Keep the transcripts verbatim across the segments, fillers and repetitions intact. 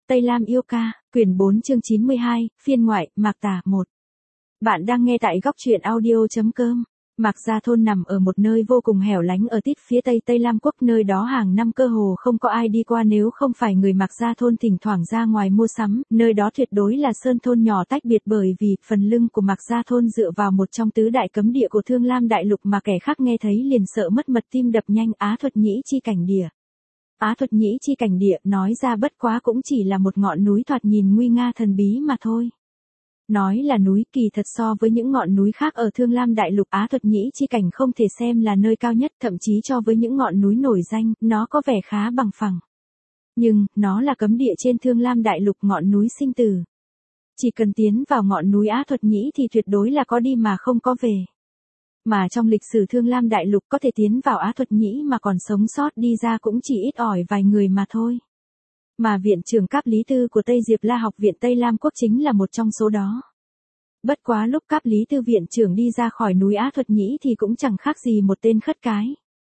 Tây Lam yêu ca, quyển bốn chương chín mươi hai, phiên ngoại, Mạc Tà, một. Bạn đang nghe tại góc truyện audio chấm com. Mạc Gia thôn nằm ở một nơi vô cùng hẻo lánh ở tít phía tây Tây Lam quốc, nơi đó hàng năm cơ hồ không có ai đi qua nếu không phải người Mạc Gia thôn thỉnh thoảng ra ngoài mua sắm, nơi đó tuyệt đối là sơn thôn nhỏ tách biệt bởi vì phần lưng của Mạc Gia thôn dựa vào một trong tứ đại cấm địa của Thương Lam đại lục mà kẻ khác nghe thấy liền sợ mất mật tim đập nhanh. Á Thuật Nhĩ Chi Cảnh Địa. Á Thuật Nhĩ Chi Cảnh Địa nói ra bất quá cũng chỉ là một ngọn núi thoạt nhìn nguy nga thần bí mà thôi. Nói là núi, kỳ thật so với những ngọn núi khác ở Thương Lam đại lục, Á Thuật Nhĩ Chi Cảnh không thể xem là nơi cao nhất, thậm chí cho với những ngọn núi nổi danh, nó có vẻ khá bằng phẳng. Nhưng, nó là cấm địa trên Thương Lam đại lục, ngọn núi sinh tử. Chỉ cần tiến vào ngọn núi Á Thuật Nhĩ thì tuyệt đối là có đi mà không có về. Mà trong lịch sử Thương Lam đại lục có thể tiến vào Á Thuật Nhĩ mà còn sống sót đi ra cũng chỉ ít ỏi vài người mà thôi. Mà viện trưởng Cáp Lý Tư của Tây Diệp La học viện Tây Lam quốc chính là một trong số đó. Bất quá lúc Cáp Lý Tư viện trưởng đi ra khỏi núi Á Thuật Nhĩ thì cũng chẳng khác gì một tên khất cái.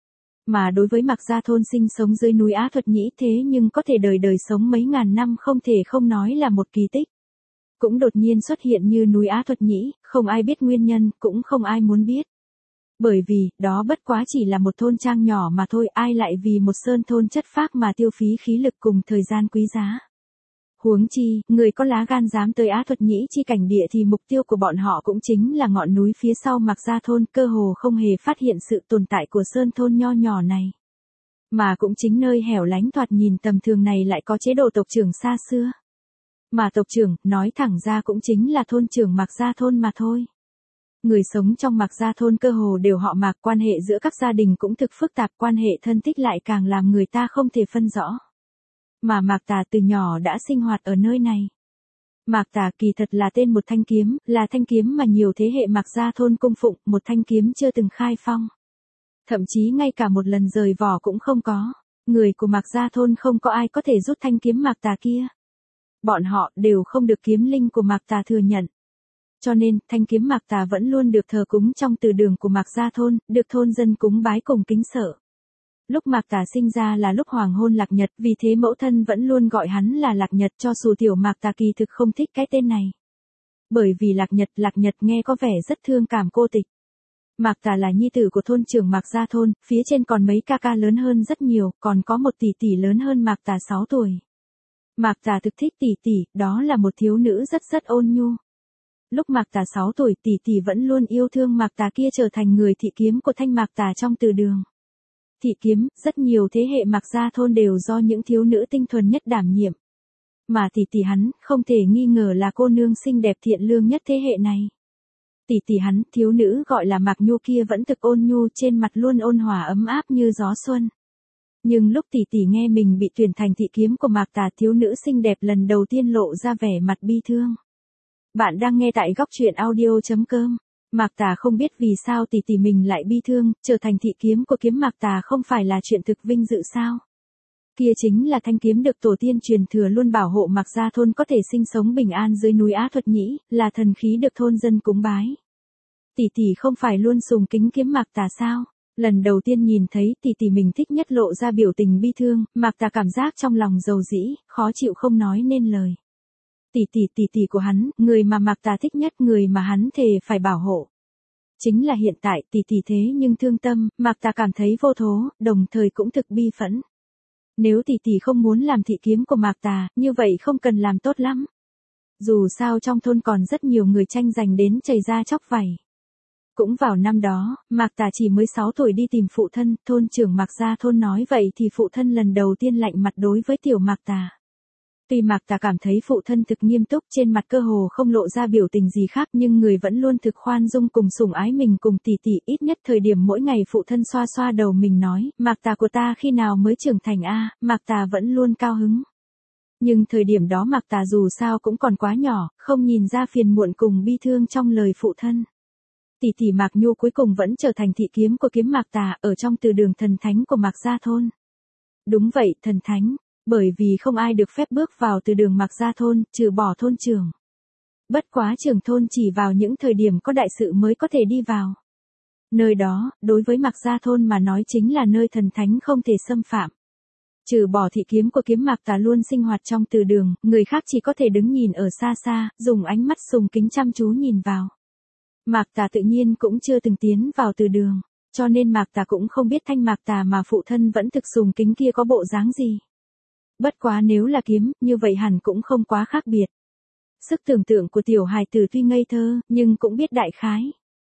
Mà đối với Mạc Gia thôn sinh sống dưới núi Á Thuật Nhĩ thế nhưng có thể đời đời sống mấy ngàn năm không thể không nói là một kỳ tích. Cũng đột nhiên xuất hiện như núi Á Thuật Nhĩ, không ai biết nguyên nhân, cũng không ai muốn biết. Bởi vì, đó bất quá chỉ là một thôn trang nhỏ mà thôi, ai lại vì một sơn thôn chất phác mà tiêu phí khí lực cùng thời gian quý giá. Huống chi, người có lá gan dám tới Á Thuật Nhĩ Chi Cảnh Địa thì mục tiêu của bọn họ cũng chính là ngọn núi phía sau Mạc Gia thôn, cơ hồ không hề phát hiện sự tồn tại của sơn thôn nho nhỏ này. Mà cũng chính nơi hẻo lánh thoạt nhìn tầm thường này lại có chế độ tộc trưởng xa xưa. Mà tộc trưởng, nói thẳng ra cũng chính là thôn trưởng Mạc Gia thôn mà thôi. Người sống trong Mạc Gia thôn cơ hồ đều họ Mạc, quan hệ giữa các gia đình cũng thực phức tạp, quan hệ thân thích lại càng làm người ta không thể phân rõ. Mà Mạc Tà từ nhỏ đã sinh hoạt ở nơi này. Mạc Tà kỳ thật là tên một thanh kiếm, là thanh kiếm mà nhiều thế hệ Mạc Gia thôn cung phụng, một thanh kiếm chưa từng khai phong. Thậm chí ngay cả một lần rời vỏ cũng không có. Người của Mạc Gia thôn không có ai có thể rút thanh kiếm Mạc Tà kia. Bọn họ đều không được kiếm linh của Mạc Tà thừa nhận. Cho nên, thanh kiếm Mạc Tà vẫn luôn được thờ cúng trong từ đường của Mạc Gia thôn, được thôn dân cúng bái cùng kính sợ. Lúc Mạc Tà sinh ra là lúc hoàng hôn Lạc Nhật, vì thế mẫu thân vẫn luôn gọi hắn là Lạc Nhật, cho dù tiểu Mạc Tà kỳ thực không thích cái tên này. Bởi vì Lạc Nhật, Lạc Nhật nghe có vẻ rất thương cảm cô tịch. Mạc Tà là nhi tử của thôn trưởng Mạc Gia thôn, phía trên còn mấy ca ca lớn hơn rất nhiều, còn có một tỷ tỷ lớn hơn Mạc Tà sáu tuổi. Mạc Tà thực thích tỷ tỷ, đó là một thiếu nữ rất rất ôn nhu. Lúc Mạc Tà sáu tuổi, tỷ tỷ vẫn luôn yêu thương Mạc Tà kia trở thành người thị kiếm của thanh Mạc Tà trong từ đường. Thị kiếm, rất nhiều thế hệ Mạc Gia thôn đều do những thiếu nữ tinh thuần nhất đảm nhiệm. Mà tỷ tỷ hắn, không thể nghi ngờ là cô nương xinh đẹp thiện lương nhất thế hệ này. Tỷ tỷ hắn, thiếu nữ gọi là Mạc Nhu kia vẫn thực ôn nhu, trên mặt luôn ôn hòa ấm áp như gió xuân. Nhưng lúc tỷ tỷ nghe mình bị tuyển thành thị kiếm của Mạc Tà, thiếu nữ xinh đẹp lần đầu tiên lộ ra vẻ mặt bi thương. Bạn đang nghe tại góc truyện audio chấm com. Mạc Tà không biết vì sao tỷ tỷ mình lại bi thương, trở thành thị kiếm của kiếm Mạc Tà không phải là chuyện thực vinh dự sao? Kia chính là thanh kiếm được tổ tiên truyền thừa luôn bảo hộ Mạc Gia thôn có thể sinh sống bình an dưới núi Á Thuật Nhĩ, là thần khí được thôn dân cúng bái. Tỷ tỷ không phải luôn sùng kính kiếm Mạc Tà sao? Lần đầu tiên nhìn thấy tỷ tỷ mình thích nhất lộ ra biểu tình bi thương, Mạc Tà cảm giác trong lòng dầu dĩ, khó chịu không nói nên lời. Tỷ tỷ tỷ tỷ của hắn, người mà Mạc Tà thích nhất, người mà hắn thề phải bảo hộ. Chính là hiện tại tỷ tỷ thế nhưng thương tâm, Mạc Tà cảm thấy vô thố, đồng thời cũng thực bi phẫn. Nếu tỷ tỷ không muốn làm thị kiếm của Mạc Tà, như vậy không cần làm tốt lắm. Dù sao trong thôn còn rất nhiều người tranh giành đến chảy ra chóc vảy. Cũng vào năm đó, Mạc Tà chỉ mới sáu tuổi đi tìm phụ thân, thôn trưởng Mạc Gia thôn nói vậy thì phụ thân lần đầu tiên lạnh mặt đối với tiểu Mạc Tà. Tuy Mạc Tà cảm thấy phụ thân thực nghiêm túc, trên mặt cơ hồ không lộ ra biểu tình gì khác, nhưng người vẫn luôn thực khoan dung cùng sủng ái mình cùng tỷ tỷ, ít nhất thời điểm mỗi ngày phụ thân xoa xoa đầu mình nói, Mạc Tà của ta khi nào mới trưởng thành a, Mạc Tà vẫn luôn cao hứng. Nhưng thời điểm đó Mạc Tà dù sao cũng còn quá nhỏ, không nhìn ra phiền muộn cùng bi thương trong lời phụ thân. Tỷ tỷ Mạc Nhu cuối cùng vẫn trở thành thị kiếm của kiếm Mạc Tà, ở trong từ đường thần thánh của Mạc Gia thôn. Đúng vậy, thần thánh. Bởi vì không ai được phép bước vào từ đường Mạc Gia thôn, trừ bỏ thôn trưởng. Bất quá trưởng thôn chỉ vào những thời điểm có đại sự mới có thể đi vào. Nơi đó, đối với Mạc Gia thôn mà nói chính là nơi thần thánh không thể xâm phạm. Trừ bỏ thị kiếm của kiếm Mạc Tà luôn sinh hoạt trong từ đường, người khác chỉ có thể đứng nhìn ở xa xa, dùng ánh mắt sùng kính chăm chú nhìn vào. Mạc Tà tự nhiên cũng chưa từng tiến vào từ đường, cho nên Mạc Tà cũng không biết thanh Mạc Tà mà phụ thân vẫn thực sùng kính kia có bộ dáng gì. Bất quá nếu là kiếm, như vậy hẳn cũng không quá khác biệt. Sức tưởng tượng của tiểu hài tử tuy ngây thơ, nhưng cũng biết đại khái.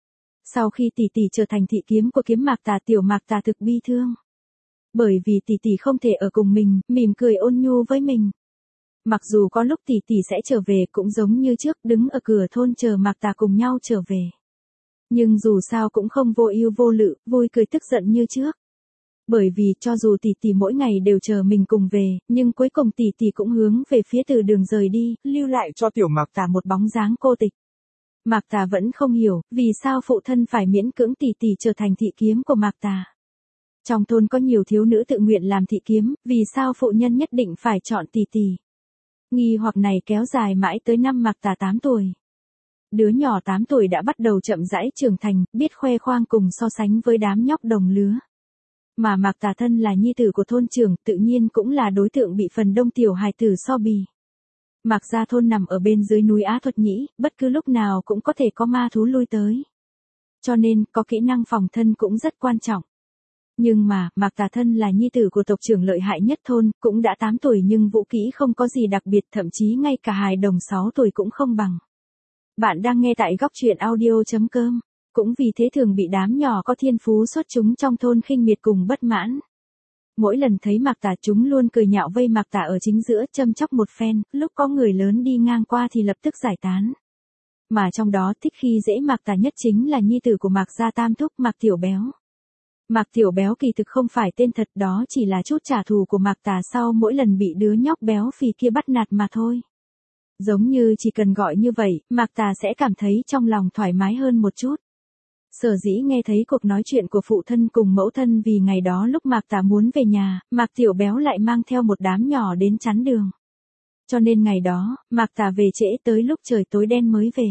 Sau khi tỷ tỷ trở thành thị kiếm của kiếm Mạc Tà, tiểu Mạc Tà thực bi thương. Bởi vì tỷ tỷ không thể ở cùng mình, mỉm cười ôn nhu với mình. Mặc dù có lúc tỷ tỷ sẽ trở về cũng giống như trước, đứng ở cửa thôn chờ Mạc Tà cùng nhau trở về. Nhưng dù sao cũng không vô ưu vô lự, vui cười tức giận như trước. Bởi vì cho dù tỷ tỷ mỗi ngày đều chờ mình cùng về, nhưng cuối cùng tỷ tỷ cũng hướng về phía từ đường rời đi, lưu lại cho tiểu Mạc Tà một bóng dáng cô tịch. Mạc Tà vẫn không hiểu, vì sao phụ thân phải miễn cưỡng tỷ tỷ trở thành thị kiếm của Mạc Tà. Trong thôn có nhiều thiếu nữ tự nguyện làm thị kiếm, vì sao phụ nhân nhất định phải chọn tỷ tỷ. Nghi hoặc này kéo dài mãi tới năm Mạc Tà tám tuổi. Đứa nhỏ tám tuổi đã bắt đầu chậm rãi trưởng thành, biết khoe khoang cùng so sánh với đám nhóc đồng lứa. Mà Mạc Tà thân là nhi tử của thôn trưởng, tự nhiên cũng là đối tượng bị phần đông tiểu hài tử so bì. Mạc gia thôn nằm ở bên dưới núi Á Thuật Nhĩ, bất cứ lúc nào cũng có thể có ma thú lui tới. Cho nên, có kỹ năng phòng thân cũng rất quan trọng. Nhưng mà, Mạc Tà thân là nhi tử của tộc trưởng lợi hại nhất thôn, cũng đã tám tuổi nhưng vũ kỹ không có gì đặc biệt, thậm chí ngay cả hài đồng sáu tuổi cũng không bằng. Bạn đang nghe tại góc truyện audio chấm com. Cũng vì thế thường bị đám nhỏ có thiên phú xuất chúng trong thôn khinh miệt cùng bất mãn. Mỗi lần thấy Mạc Tà chúng luôn cười nhạo vây Mạc Tà ở chính giữa, châm chọc một phen, lúc có người lớn đi ngang qua thì lập tức giải tán. Mà trong đó thích khi dễ Mạc Tà nhất chính là nhi tử của Mạc gia tam thúc, Mạc Tiểu Béo. Mạc Tiểu Béo kỳ thực không phải tên thật, đó chỉ là chút trả thù của Mạc Tà sau mỗi lần bị đứa nhóc béo phì kia bắt nạt mà thôi. Giống như chỉ cần gọi như vậy, Mạc Tà sẽ cảm thấy trong lòng thoải mái hơn một chút. Sở dĩ nghe thấy cuộc nói chuyện của phụ thân cùng mẫu thân vì ngày đó lúc Mạc Tà muốn về nhà, Mạc Tiểu Béo lại mang theo một đám nhỏ đến chắn đường. Cho nên ngày đó, Mạc Tà về trễ tới lúc trời tối đen mới về.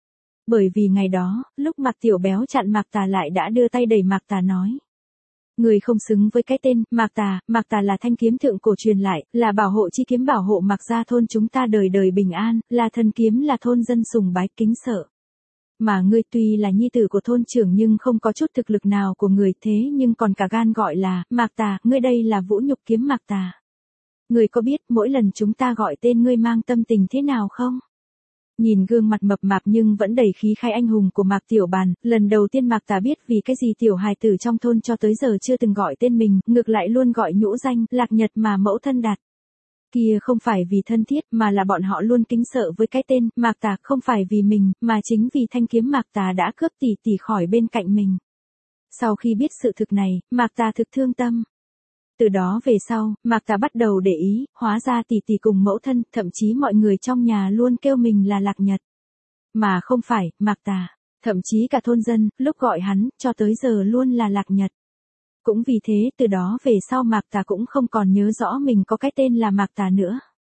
Bởi vì ngày đó, lúc Mạc Tiểu Béo chặn Mạc Tà lại đã đưa tay đẩy Mạc Tà nói. Người không xứng với cái tên, Mạc Tà, Mạc Tà là thanh kiếm thượng cổ truyền lại, là bảo hộ chi kiếm bảo hộ Mạc gia thôn chúng ta đời đời bình an, là thần kiếm là thôn dân sùng bái kính sợ. Mà ngươi tuy là nhi tử của thôn trưởng nhưng không có chút thực lực nào của người thế nhưng còn cả gan gọi là, Mạc Tà, ngươi đây là vũ nhục kiếm Mạc Tà. Ngươi có biết mỗi lần chúng ta gọi tên ngươi mang tâm tình thế nào không? Nhìn gương mặt mập mạp nhưng vẫn đầy khí khái anh hùng của Mạc Tiểu Bàn, lần đầu tiên Mạc Tà biết vì cái gì tiểu hài tử trong thôn cho tới giờ chưa từng gọi tên mình, ngược lại luôn gọi nhũ danh, Lạc Nhật mà mẫu thân đặt. Kia không phải vì thân thiết mà là bọn họ luôn kính sợ với cái tên Mạc Tà, không phải vì mình, mà chính vì thanh kiếm Mạc Tà đã cướp tỷ tỷ khỏi bên cạnh mình. Sau khi biết sự thực này, Mạc Tà thực thương tâm. Từ đó về sau, Mạc Tà bắt đầu để ý, hóa ra tỷ tỷ cùng mẫu thân, thậm chí mọi người trong nhà luôn kêu mình là Lạc Nhật. Mà không phải, Mạc Tà, thậm chí cả thôn dân, lúc gọi hắn, cho tới giờ luôn là Lạc Nhật. Cũng vì thế từ đó về sau Mạc Tà cũng không còn nhớ rõ mình có cái tên là Mạc Tà nữa.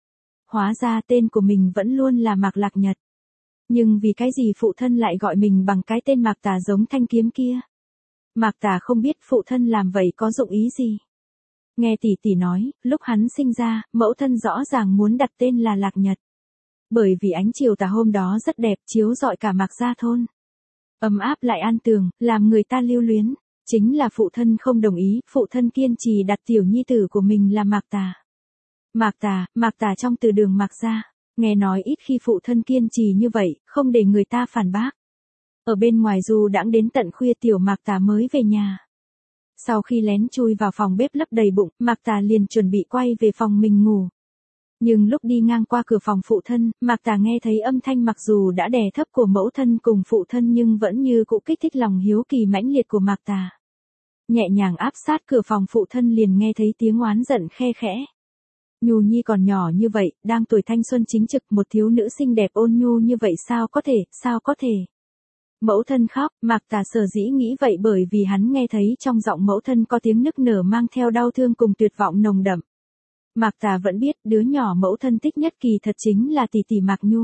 Hóa ra tên của mình vẫn luôn là Mạc Lạc Nhật. Nhưng vì cái gì phụ thân lại gọi mình bằng cái tên Mạc Tà giống thanh kiếm kia? Mạc Tà không biết phụ thân làm vậy có dụng ý gì. Nghe tỷ tỷ nói, lúc hắn sinh ra, mẫu thân rõ ràng muốn đặt tên là Lạc Nhật. Bởi vì ánh chiều tà hôm đó rất đẹp, chiếu rọi cả Mạc gia thôn. Ấm áp lại an tường, làm người ta lưu luyến. Chính là phụ thân không đồng ý, phụ thân kiên trì đặt tiểu nhi tử của mình là Mạc Tà. Mạc Tà, Mạc Tà trong từ đường Mạc gia, nghe nói ít khi phụ thân kiên trì như vậy, không để người ta phản bác. Ở bên ngoài dù đãng đến tận khuya tiểu Mạc Tà mới về nhà. Sau khi lén chui vào phòng bếp lấp đầy bụng, Mạc Tà liền chuẩn bị quay về phòng mình ngủ. Nhưng lúc đi ngang qua cửa phòng phụ thân, Mạc Tà nghe thấy âm thanh mặc dù đã đè thấp của mẫu thân cùng phụ thân nhưng vẫn như cũ kích thích lòng hiếu kỳ mãnh liệt của Mạc Tà. Nhẹ nhàng áp sát cửa phòng phụ thân liền nghe thấy tiếng oán giận khe khẽ. Nhu Nhi còn nhỏ như vậy, đang tuổi thanh xuân chính trực, một thiếu nữ xinh đẹp ôn nhu như vậy sao có thể, sao có thể. Mẫu thân khóc, Mạc Tà sở dĩ nghĩ vậy bởi vì hắn nghe thấy trong giọng mẫu thân có tiếng nức nở mang theo đau thương cùng tuyệt vọng nồng đậm. Mạc Tà vẫn biết đứa nhỏ mẫu thân thích nhất kỳ thật chính là tỷ tỷ Mạc Nhu.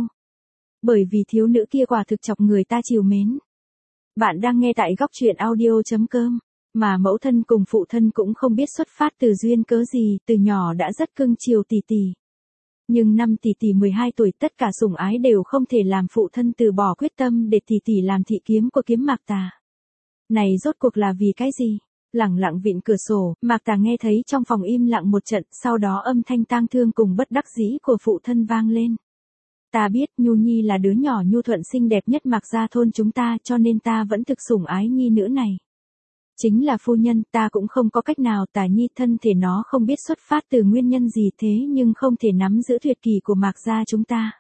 Bởi vì thiếu nữ kia quả thực chọc người ta trìu mến. Bạn đang nghe tại góc truyện audio chấm com. Mà mẫu thân cùng phụ thân cũng không biết xuất phát từ duyên cớ gì, từ nhỏ đã rất cưng chiều tỷ tỷ. Nhưng năm tỷ tỷ mười hai tuổi tất cả sủng ái đều không thể làm phụ thân từ bỏ quyết tâm để tỷ tỷ làm thị kiếm của Kiếm Mạc Tà. Này rốt cuộc là vì cái gì? Lẳng lặng vịn cửa sổ, Mạc Tà nghe thấy trong phòng im lặng một trận, sau đó âm thanh tang thương cùng bất đắc dĩ của phụ thân vang lên. Ta biết Nhu Nhi là đứa nhỏ nhu thuận xinh đẹp nhất Mạc gia thôn chúng ta, cho nên ta vẫn thực sủng ái nhi nữ này. Chính là phu nhân, ta cũng không có cách nào, Tà Nhi thân thể nó không biết xuất phát từ nguyên nhân gì thế nhưng không thể nắm giữ tuyệt kỷ của Mạc gia chúng ta.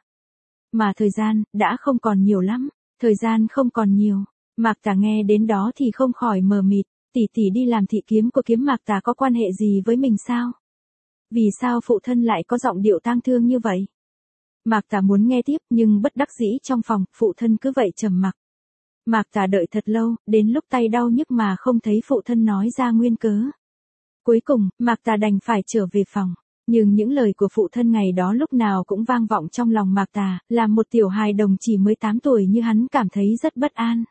Mà thời gian, đã không còn nhiều lắm, thời gian không còn nhiều. Mạc Tà nghe đến đó thì không khỏi mờ mịt, tỷ tỷ đi làm thị kiếm của Kiếm Mạc Tà có quan hệ gì với mình sao? Vì sao phụ thân lại có giọng điệu tang thương như vậy? Mạc Tà muốn nghe tiếp nhưng bất đắc dĩ trong phòng, phụ thân cứ vậy trầm mặc. Mạc Tà đợi thật lâu, đến lúc tay đau nhức mà không thấy phụ thân nói ra nguyên cớ. Cuối cùng, Mạc Tà đành phải trở về phòng. Nhưng những lời của phụ thân ngày đó lúc nào cũng vang vọng trong lòng Mạc Tà, làm một tiểu hài đồng chỉ mới tám tuổi như hắn cảm thấy rất bất an.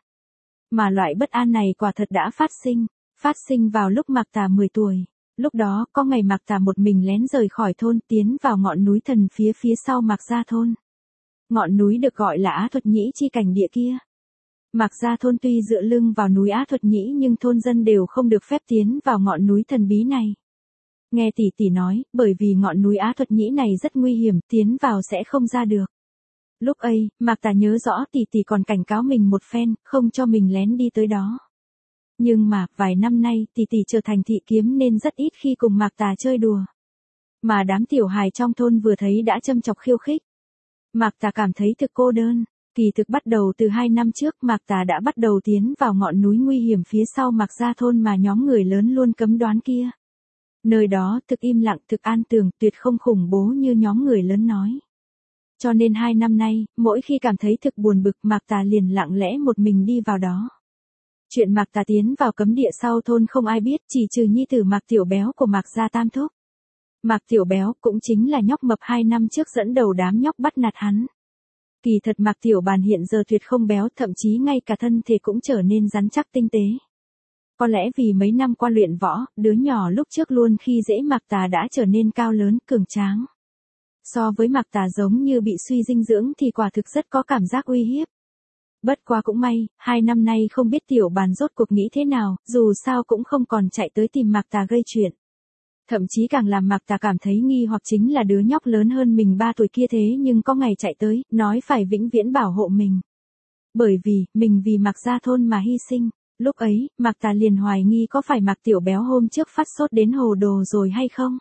Mà loại bất an này quả thật đã phát sinh, phát sinh vào lúc Mạc Tà mười tuổi. Lúc đó, có ngày Mạc Tà một mình lén rời khỏi thôn tiến vào ngọn núi thần phía phía sau Mạc gia thôn. Ngọn núi được gọi là Á Thuật Nhĩ chi cảnh địa kia. Mạc gia thôn tuy dựa lưng vào núi Á Thuật Nhĩ nhưng thôn dân đều không được phép tiến vào ngọn núi thần bí này. Nghe tỷ tỷ nói, bởi vì ngọn núi Á Thuật Nhĩ này rất nguy hiểm, tiến vào sẽ không ra được. Lúc ấy, Mạc Tà nhớ rõ tỷ tỷ còn cảnh cáo mình một phen, không cho mình lén đi tới đó. Nhưng mà, vài năm nay, tỷ tỷ trở thành thị kiếm nên rất ít khi cùng Mạc Tà chơi đùa. Mà đám tiểu hài trong thôn vừa thấy đã châm chọc khiêu khích. Mạc Tà cảm thấy thực cô đơn. Kỳ thực bắt đầu từ hai năm trước Mạc Tà đã bắt đầu tiến vào ngọn núi nguy hiểm phía sau Mạc gia thôn mà nhóm người lớn luôn cấm đoán kia. Nơi đó thực im lặng, thực an tường, tuyệt không khủng bố như nhóm người lớn nói. Cho nên hai năm nay, mỗi khi cảm thấy thực buồn bực Mạc Tà liền lặng lẽ một mình đi vào đó. Chuyện Mạc Tà tiến vào cấm địa sau thôn không ai biết, chỉ trừ nhi tử Mạc Tiểu Béo của Mạc gia tam thúc. Mạc Tiểu Béo cũng chính là nhóc mập hai năm trước dẫn đầu đám nhóc bắt nạt hắn. Kỳ thật Mạc Tiểu Bàn hiện giờ tuyệt không béo, thậm chí ngay cả thân thể cũng trở nên rắn chắc tinh tế. Có lẽ vì mấy năm qua luyện võ, đứa nhỏ lúc trước luôn khi dễ Mạc Tà đã trở nên cao lớn, cường tráng. So với Mạc Tà giống như bị suy dinh dưỡng thì quả thực rất có cảm giác uy hiếp. Bất quá cũng may, hai năm nay không biết Tiểu Bàn rốt cuộc nghĩ thế nào, dù sao cũng không còn chạy tới tìm Mạc Tà gây chuyện. Thậm chí càng làm Mạc Tà cảm thấy nghi hoặc chính là đứa nhóc lớn hơn mình ba tuổi kia thế nhưng có ngày chạy tới, nói phải vĩnh viễn bảo hộ mình. Bởi vì, mình vì Mạc gia thôn mà hy sinh. Lúc ấy, Mạc Tà liền hoài nghi có phải Mạc Tiểu Béo hôm trước phát sốt đến hồ đồ rồi hay không?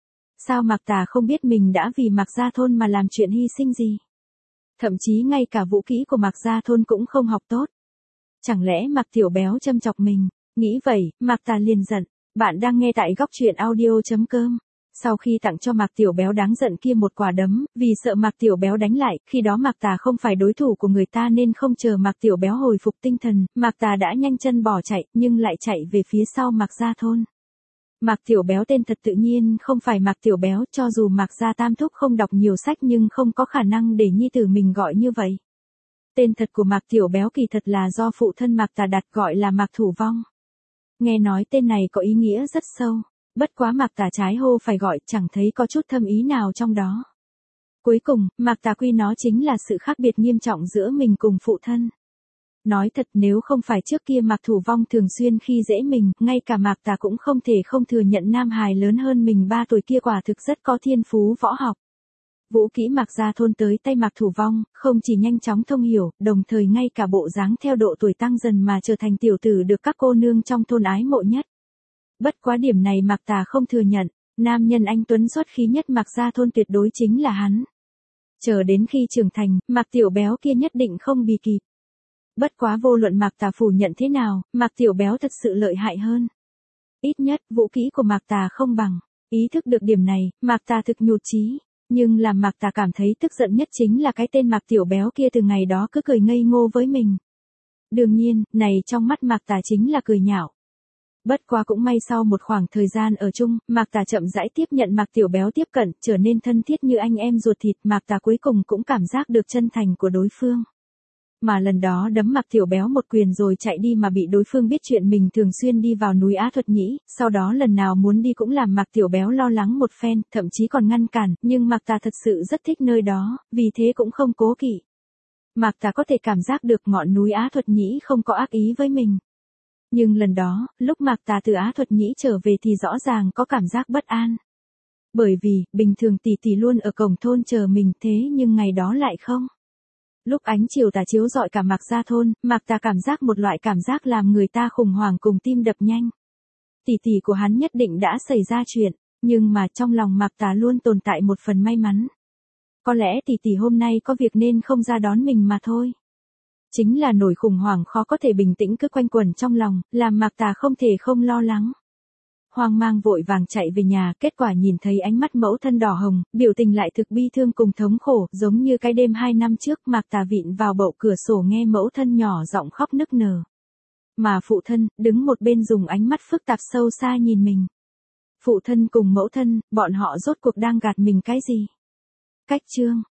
Sao Mạc Tà không biết mình đã vì Mạc gia thôn mà làm chuyện hy sinh gì? Thậm chí ngay cả vũ kỹ của Mạc gia thôn cũng không học tốt. Chẳng lẽ Mạc Tiểu Béo châm chọc mình? Nghĩ vậy, Mạc Tà liền giận. Bạn đang nghe tại góc truyện audio chấm com. Sau khi tặng cho Mạc Tiểu Béo đáng giận kia một quả đấm, vì sợ Mạc Tiểu Béo đánh lại, khi đó Mạc Tà không phải đối thủ của người ta nên không chờ Mạc Tiểu Béo hồi phục tinh thần, Mạc Tà đã nhanh chân bỏ chạy, nhưng lại chạy về phía sau Mạc gia thôn. Mạc Tiểu Béo tên thật tự nhiên không phải Mạc Tiểu Béo, cho dù Mạc gia tam thúc không đọc nhiều sách nhưng không có khả năng để nhi tử mình gọi như vậy. Tên thật của Mạc Tiểu Béo kỳ thật là do phụ thân Mạc Tà đặt, gọi là Mạc Thủ Vong. Nghe nói tên này có ý nghĩa rất sâu, bất quá Mạc Tà trái hô phải gọi, chẳng thấy có chút thâm ý nào trong đó. Cuối cùng, Mạc Tà quy nó chính là sự khác biệt nghiêm trọng giữa mình cùng phụ thân. Nói thật, nếu không phải trước kia Mạc Thủ Vong thường xuyên khi dễ mình, ngay cả Mạc Tà cũng không thể không thừa nhận nam hài lớn hơn mình ba tuổi kia quả thực rất có thiên phú võ học. Vũ kỹ Mạc gia thôn tới tay Mạc Thủ Vong, không chỉ nhanh chóng thông hiểu, đồng thời ngay cả bộ dáng theo độ tuổi tăng dần mà trở thành tiểu tử được các cô nương trong thôn ái mộ nhất. Bất quá điểm này Mạc Tà không thừa nhận, nam nhân anh tuấn xuất khí nhất Mạc gia thôn tuyệt đối chính là hắn. Chờ đến khi trưởng thành, Mạc Tiểu Béo kia nhất định không bì kịp. Bất quá vô luận Mạc Tà phủ nhận thế nào, Mạc Tiểu Béo thật sự lợi hại hơn. Ít nhất, vũ kỹ của Mạc Tà không bằng. Ý thức được điểm này, Mạc Tà thực nhụt chí. Nhưng làm Mạc Tà cảm thấy tức giận nhất chính là cái tên Mạc Tiểu Béo kia từ ngày đó cứ cười ngây ngô với mình. Đương nhiên, này trong mắt Mạc Tà chính là cười nhạo. Bất quá cũng may sau một khoảng thời gian ở chung, Mạc Tà chậm rãi tiếp nhận Mạc Tiểu Béo tiếp cận, trở nên thân thiết như anh em ruột thịt, Mạc Tà cuối cùng cũng cảm giác được chân thành của đối phương. Mà lần đó đấm Mạc Tiểu Béo một quyền rồi chạy đi mà bị đối phương biết chuyện mình thường xuyên đi vào núi Á Thuật Nhĩ, sau đó lần nào muốn đi cũng làm Mạc Tiểu Béo lo lắng một phen, thậm chí còn ngăn cản, nhưng Mạc Tà thật sự rất thích nơi đó, vì thế cũng không cố kỵ. Mạc Tà có thể cảm giác được ngọn núi Á Thuật Nhĩ không có ác ý với mình. Nhưng lần đó, lúc Mạc Tà từ Á Thuật Nhĩ trở về thì rõ ràng có cảm giác bất an. Bởi vì, bình thường tỷ tỷ luôn ở cổng thôn chờ mình thế nhưng ngày đó lại không. Lúc ánh chiều tà chiếu rọi cả Mạc Gia thôn, Mạc Tà cảm giác một loại cảm giác làm người ta khủng hoảng cùng tim đập nhanh. Tỷ tỷ của hắn nhất định đã xảy ra chuyện, nhưng mà trong lòng Mạc Tà luôn tồn tại một phần may mắn. Có lẽ tỷ tỷ hôm nay có việc nên không ra đón mình mà thôi. Chính là nỗi khủng hoảng khó có thể bình tĩnh cứ quanh quẩn trong lòng, làm Mạc Tà không thể không lo lắng. Hoang mang vội vàng chạy về nhà, kết quả nhìn thấy ánh mắt mẫu thân đỏ hồng, biểu tình lại thực bi thương cùng thống khổ, giống như cái đêm hai năm trước Mạc Tà vịn vào bậu cửa sổ nghe mẫu thân nhỏ giọng khóc nức nở. Mà phụ thân, đứng một bên dùng ánh mắt phức tạp sâu xa nhìn mình. Phụ thân cùng mẫu thân, bọn họ rốt cuộc đang gạt mình cái gì? Cách chương